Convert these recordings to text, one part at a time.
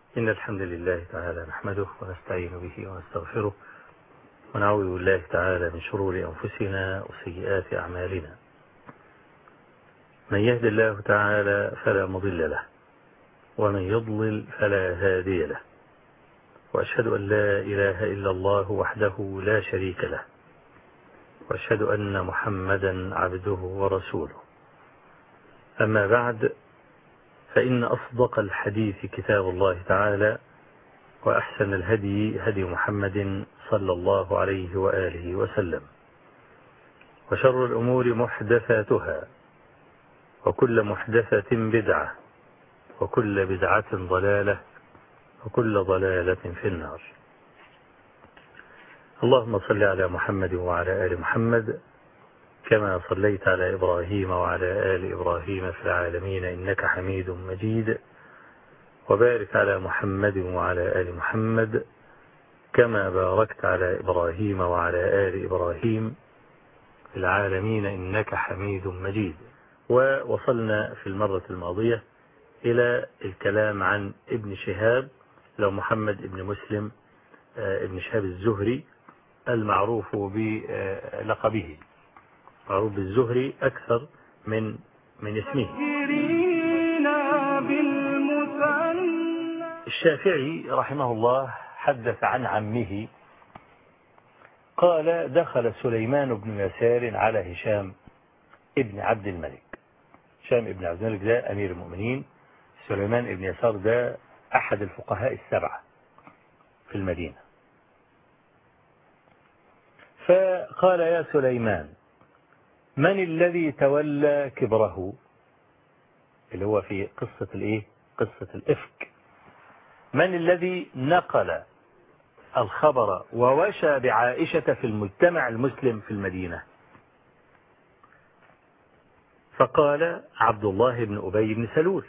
إن الحمد لله تعالى نحمده ونستعين به ونستغفره ونعوذ بالله تعالى من شرور أنفسنا وسيئات أعمالنا. من يهد الله تعالى فلا مضل له ومن يضلل فلا هادي له، وأشهد أن لا إله إلا الله وحده لا شريك له، وأشهد أن محمدا عبده ورسوله. أما بعد، فإن أصدق الحديث كتاب الله تعالى، وأحسن الهدي هدي محمد صلى الله عليه وآله وسلم، وشر الأمور محدثاتها، وكل محدثة بدعة، وكل بدعة ضلالة، وكل ضلالة في النار. اللهم صل على محمد وعلى آل محمد كما صليت على إبراهيم وعلى آل إبراهيم في العالمين إنك حميد مجيد، وبارك على محمد وعلى آل محمد كما باركت على إبراهيم وعلى آل إبراهيم في العالمين إنك حميد مجيد. ووصلنا في المرة الماضية إلى الكلام عن ابن شهاب، لو محمد ابن مسلم ابن شهاب الزهري المعروف بلقبه، معروف بالزهري أكثر من اسمه. الشافعي رحمه الله حدث عن عمه قال: دخل سليمان بن يسار على هشام ابن عبد الملك. هشام ابن عبد الملك ده أمير المؤمنين، سليمان ابن يسار ده أحد الفقهاء السبعة في المدينة. فقال: يا سليمان، من الذي تولى كبره؟ اللي هو في قصة الإفك. من الذي نقل الخبر ووشى بعائشة في المجتمع المسلم في المدينة؟ فقال: عبد الله بن أبي بن سلول.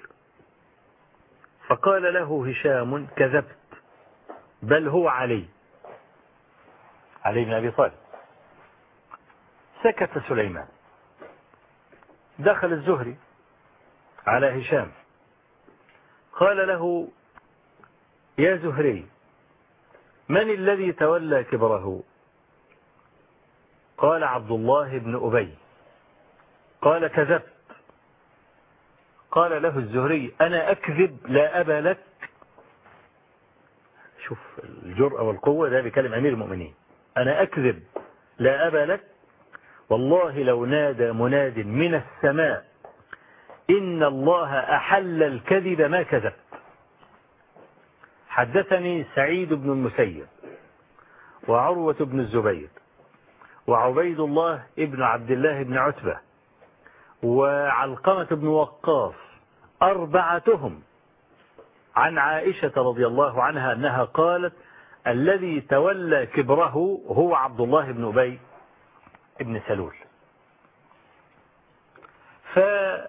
فقال له هشام: كذبت، بل هو علي بن أبي طالب. سكت سليمان. دخل الزهري على هشام قال له: يا زهري، من الذي تولى كبره؟ قال: عبد الله بن أبي. قال: كذبت. قال له الزهري: أنا أكذب لا أبا لك. شوف الجرأة والقوة، ده بيكلم أمير المؤمنين. أنا أكذب لا أبا لك، والله لو نادى مناد من السماء إن الله أحل الكذب ما كذبت. حدثني سعيد بن المسيب وعروة بن الزبير وعبيد الله ابن عبد الله بن عتبة وعلقمة بن وقاص، أربعتهم عن عائشة رضي الله عنها أنها قالت: الذي تولى كبره هو عبد الله بن أبي ابن سلول. فلم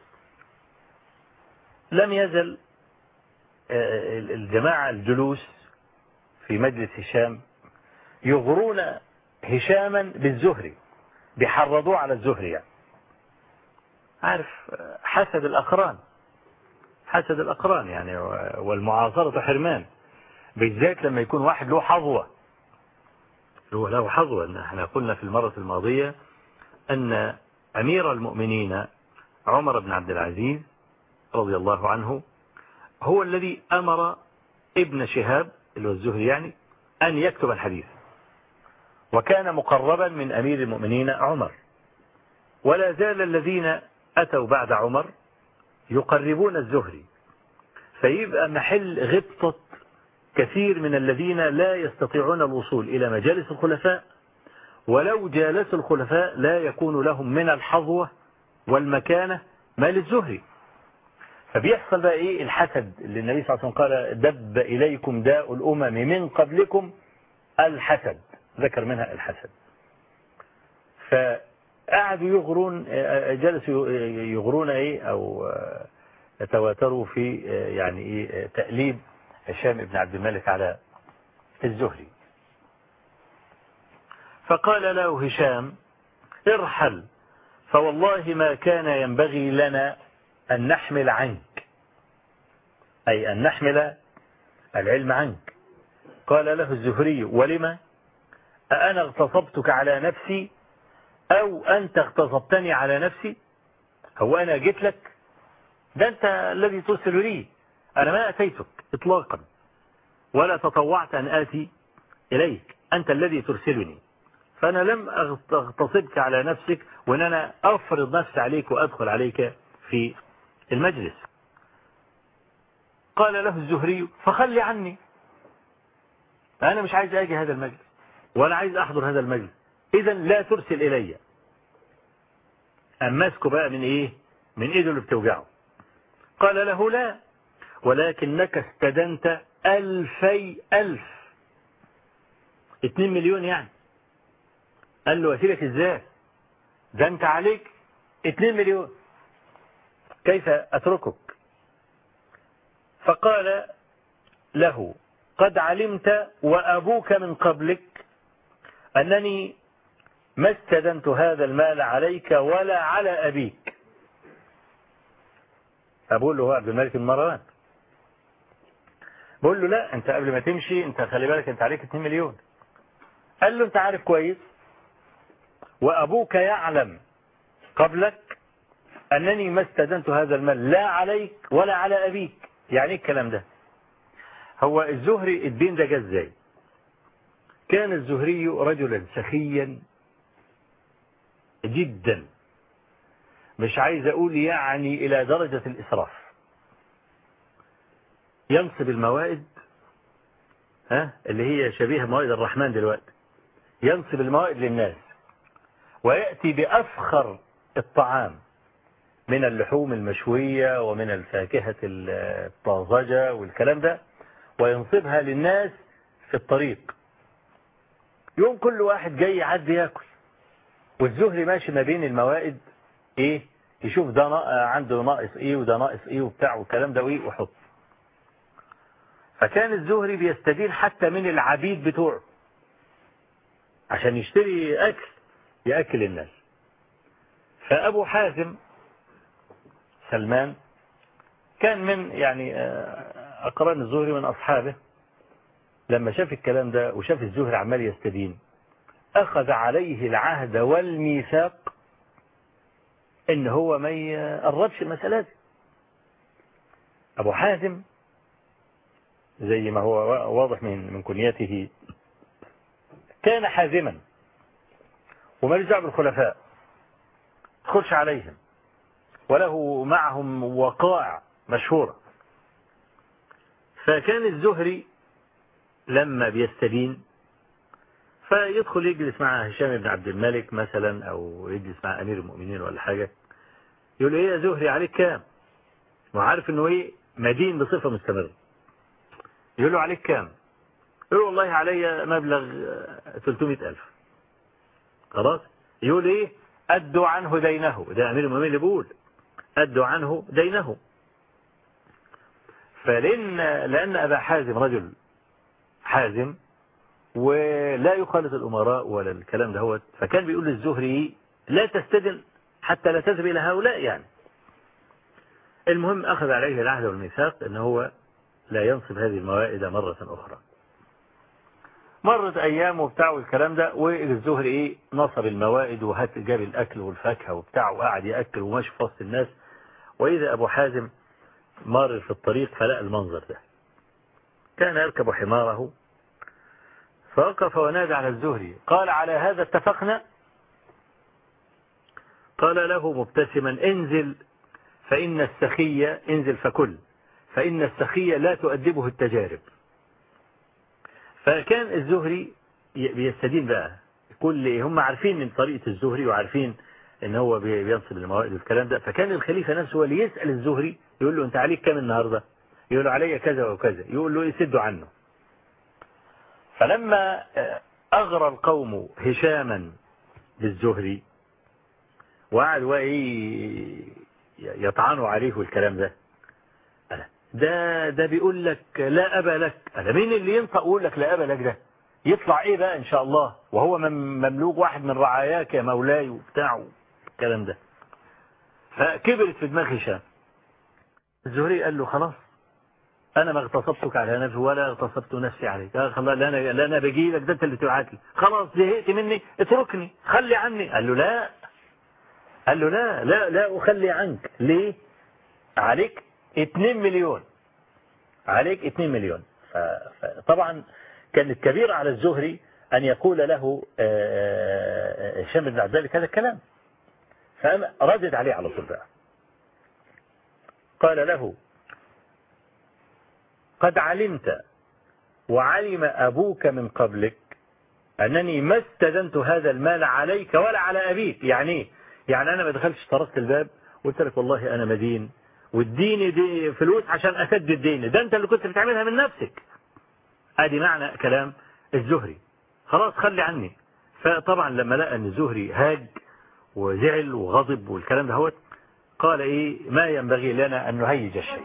يزل الجماعة الجلوس في مجلس هشام يغرون هشاما بالزهري، بيحرضوه على الزهري. يعني عارف حسد الأقران يعني، والمعاصرة حرمان، بالذات لما يكون واحد له حظوة. احنا قلنا في المرة الماضية أن أمير المؤمنين عمر بن عبد العزيز رضي الله عنه هو الذي أمر ابن شهاب اللي هو الزهري يعني أن يكتب الحديث، وكان مقربا من أمير المؤمنين عمر. ولا زال الذين أتوا بعد عمر يقربون الزهري، فيبقى محل غبطة كثير من الذين لا يستطيعون الوصول إلى مجالس الخلفاء، ولو جالسوا الخلفاء لا يكون لهم من الحظوة والمكانة ما للزهري. فبيحصل بقى إيه؟ الحسد اللي النبي صلى الله عليه وسلم قال: دب إليكم داء الأمم من قبلكم الحسد، ذكر منها الحسد. فقعدوا يغرون، جلسوا يغرون أو يتواتروا في يعني تأليب هشام بن عبد الملك على الزهري. فقال له هشام: ارحل، فوالله ما كان ينبغي لنا أن نحمل عنك، أي أن نحمل العلم عنك. قال له الزهري: ولما؟ أأنا اغتصبتك على نفسي أو أنت اغتصبتني على نفسي؟ هو أنا جيت لك؟ ده أنت الذي ترسل لي، أنا ما أتيتك إطلاقا ولا تطوعت أن آتي إليك، أنت الذي ترسلني، فأنا لم أغتصبك على نفسك وأن أنا أفرض نفسي عليك وأدخل عليك في المجلس. قال له الزهري: فخلي عني، أنا مش عايز أجي هذا المجلس ولا عايز أحضر هذا المجلس، إذا لا ترسل إلي. أمسكه بقى من إيه؟ من إيده اللي بتوجعه. قال له: لا، ولكنك استدنت 2000 2 مليون يعني. قال له: أسيبك إزاي؟ ده أنت عليك 2 مليون، كيف أتركك؟ فقال له: قد علمت وأبوك من قبلك أنني ما استدنت هذا المال عليك ولا على أبيك. أقول له هو عبد الملك بن مروان، بقول له: لا، أنت قبل ما تمشي أنت خلي بالك أنت عليك 2 مليون. قال له: أنت عارف كويس وأبوك يعلم قبلك أنني ما استدنت هذا المال لا عليك ولا على أبيك. يعني إيه الكلام ده؟ هو الزهري الدين ده جه ازاي؟ كان الزهري رجلا سخيا جدا، مش عايز أقول يعني إلى درجة الإسراف. ينصب الموائد، اللي هي شبيهة موائد الرحمن دلوقتي، ينصب الموائد للناس ويأتي بأفخر الطعام من اللحوم المشوية ومن الفاكهة الطازجة والكلام ده، وينصبها للناس في الطريق. يوم كل واحد جاي يعدي ياكل، والزهري ماشي ما بين الموائد، ايه، يشوف ده عنده ناقص ايه وده ناقص ايه وبتاع والكلام ده وايه وحط. فكان الزهري بيستدين حتى من العبيد بتوعه عشان يشتري اكل ياكل الناس. فابو حازم سلمان كان من يعني اقران الزهري من اصحابه، لما شاف الكلام ده وشاف الزهري عمال يستدين اخذ عليه العهد والميثاق ان هو ما يقربش المسألة دي. ابو حازم زي ما هو واضح من كنيته كان حازما ومالوش دعوه بالخلفاء، تدخلش عليهم، وله معهم وقائع مشهورة. فكان الزهري لما بيستدين فيدخل يجلس مع هشام بن عبد الملك مثلا او يجلس مع امير المؤمنين ولا حاجة، يقول له: ايه يا زهري عليك كام؟ وعارف انه ايه مدين بصفة مستمرة. يقول له: عليك كام؟ يقول له: والله علي مبلغ 300,000. خلاص. يقول: ايه؟ ادوا عنه دينه. ده امير المؤمنين اللي بيقول ادوا عنه دينه. لأن أبا حازم رجل حازم ولا يخالط الأمراء ولا الكلام ده هو، فكان بيقول للزهري: لا تستدن حتى لا تذهب إلى هؤلاء يعني. المهم أخذ عليه العهد والميثاق أنه هو لا ينصب هذه الموائد مرة أخرى. مرت أيام وبتاع والكلام ده، والزهري إيه نصب الموائد وهات جاب الأكل والفاكهة وبتاع وقعد يأكل وماشي في وسط الناس. وإذا أبو حازم مر في الطريق فلقى المنظر ده، كان يركب حماره فوقف ونادى على الزهري، قال: على هذا اتفقنا؟ قال له مبتسما: انزل فإن السخي، انزل فكل، فإن السخي لا تؤدبه التجارب. فكان الزهري بيستدين بقى كل، هم عارفين من طريقة الزهري وعارفين ان هو بينصب الموائد والكلام ده. فكان الخليفة نفسه هو اللي يسأل الزهري، يقول له: انت عليك كام النهاردة؟ يقول له: علي كذا وكذا. يقول له: يسدوا عنه. فلما أغرى القوم هشاما بالزهري وقعدوا يطعنوا عليه والكلام ده بيقول لك لا أبا لك. أنا مين اللي ينطق ويقول لك لا أبا لك؟ ده يطلع إيه بقى إن شاء الله وهو مملوك واحد من رعاياك يا مولاي وبتاع الكلام ده. فكبرت في دماغ هشام. الزهري قال له: خلاص أنا ما اغتصبتك على نفسي ولا اغتصبت نفسي عليك. خلاص لا أنا بجي لك، ده أنت اللي تبعت لي، خلاص زهقت مني اتركني خلي عني. قال له لا، قال له لا لا لا أخلي عنك. ليه؟ عليك 2 مليون، عليك 2 مليون. فطبعا كانت كبيرة على الزهري أن يقول له هشام بن عبد ذلك هذا الكلام. فردد عليه على طول بقى، قال له قد علمت وعلم أبوك من قبلك أنني ما استدنت هذا المال عليك ولا على أبيك. يعني إيه؟ يعني أنا ما دخلتش طرقت الباب وقلت لك والله أنا مدين واديني دي فلوس عشان أسدد الدين، ده أنت اللي كنت بتعملها من نفسك. ادي معنى كلام الزهري، خلاص خلي عني. فطبعا لما لقى ان الزهري هاج وزعل وغضب والكلام ده هو قال ايه ما ينبغي لنا ان نهيج الشيء،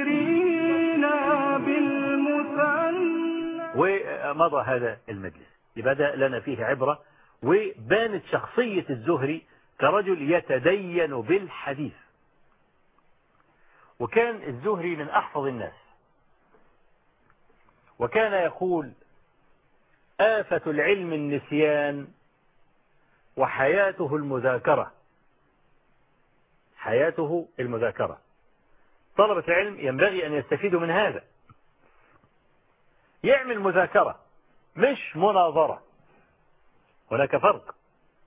ومضى هذا المجلس. بدأ لنا فيه عبرة، وبانت شخصية الزهري كرجل يتدين بالحديث. وكان الزهري من أحفظ الناس، وكان يقول آفة العلم النسيان وحياته المذاكرة. حياته المذاكرة. طلبة العلم ينبغي أن يستفيدوا من هذا، يعمل مذاكرة مش مناظرة. هناك فرق.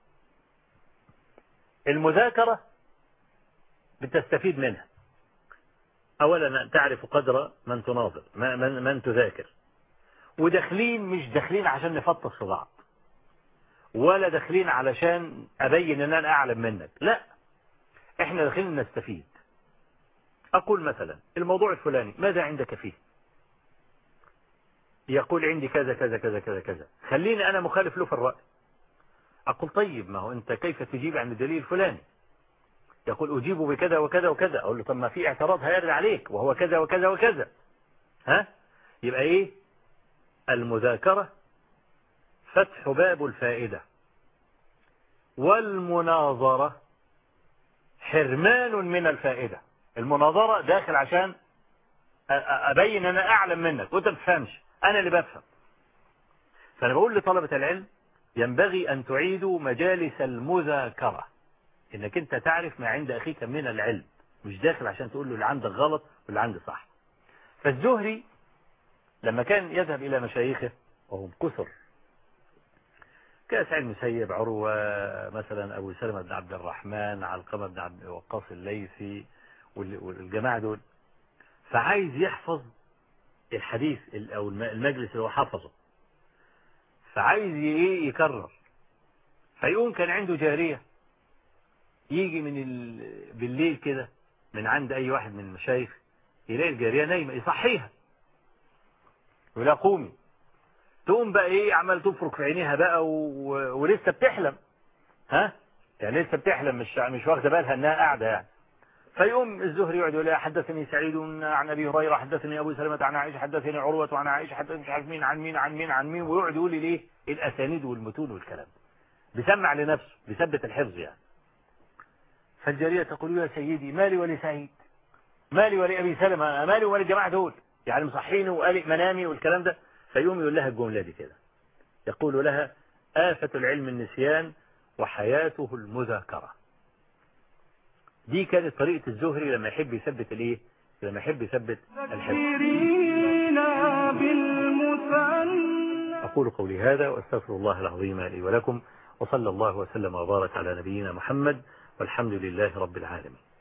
المذاكرة بتستفيد منها، أولا تعرف قدر من تناظر من تذاكر، وداخلين مش داخلين عشان نفطس في بعض، ولا داخلين علشان أبين أن أنا أعلم منك، لا، إحنا داخلين نستفيد. أقول مثلا الموضوع الفلاني ماذا عندك فيه؟ يقول عندي كذا كذا كذا كذا كذا، خليني أنا مخالف له في الرأي. أقول طيب ما هو أنت كيف تجيب عن الدليل الفلاني؟ يقول أجيب بكذا وكذا وكذا. أقول له طب ما في اعتراض هيرد عليك وهو كذا وكذا وكذا. ها؟ يبقى إيه؟ المذاكرة فتح باب الفائدة، والمناظرة حرمان من الفائدة. المناظرة داخل عشان أبين أنا أعلم منك وأنت ما بتفهمش، أنا اللي بفهم. فأنا بقول لطلبة العلم ينبغي أن تعيدوا مجالس المذاكرة، إنك أنت تعرف ما عند أخيك من العلم، مش داخل عشان تقول له اللي عندك غلط واللي عندي صح. فالزهري لما كان يذهب إلى مشايخه وهم كثر كسعيد المسيب، عروة مثلا، أبو سلمة بن عبد الرحمن، علقمة بن عبد وقاص الليثي والجماعة دول، فعايز يحفظ الحديث أو المجلس اللي هو حفظه، فعايز يكرر. فيقوم كان عنده جارية يجي بالليل كده من عند أي واحد من المشايخ، يلاقي الجارية نايمة يصحيها ولا قومي، تقوم بقى ايه عمال تفرك في عينيها بقى ولسه بتحلم، ها يعني لسه بتحلم، مش واخده بالها انها قاعده يعني. فيقوم الزهري يقعد يقول حدثني سعيد عن ابي هريره، حدثني ابو سلمة عن عائشه، حدثني عروه عن عائشه، حدثني مش عارف مين عن مين عن مين عن مين، ويقعد يقول لي ليه الاسانيد والمتون والكلام، بيسمع لنفسه بيثبت الحفظ يعني. فالجاريه تقول يا سيدي مالي ولسعيد، مالي ولابي سلمة، مالي وللجماعه دول، يعني مصحيني وقالق منامي والكلام ده. فيقوم يقول لها الجمله دي كده، يقول لها آفة العلم النسيان وحياته المذاكرة. دي كانت طريقة الزهري لما يحب يثبت الايه، لما يحب يثبت الحفظ. أقول قولي هذا وأستغفر الله العظيم لي ولكم، وصلى الله وسلم وبارك على نبينا محمد، والحمد لله رب العالمين.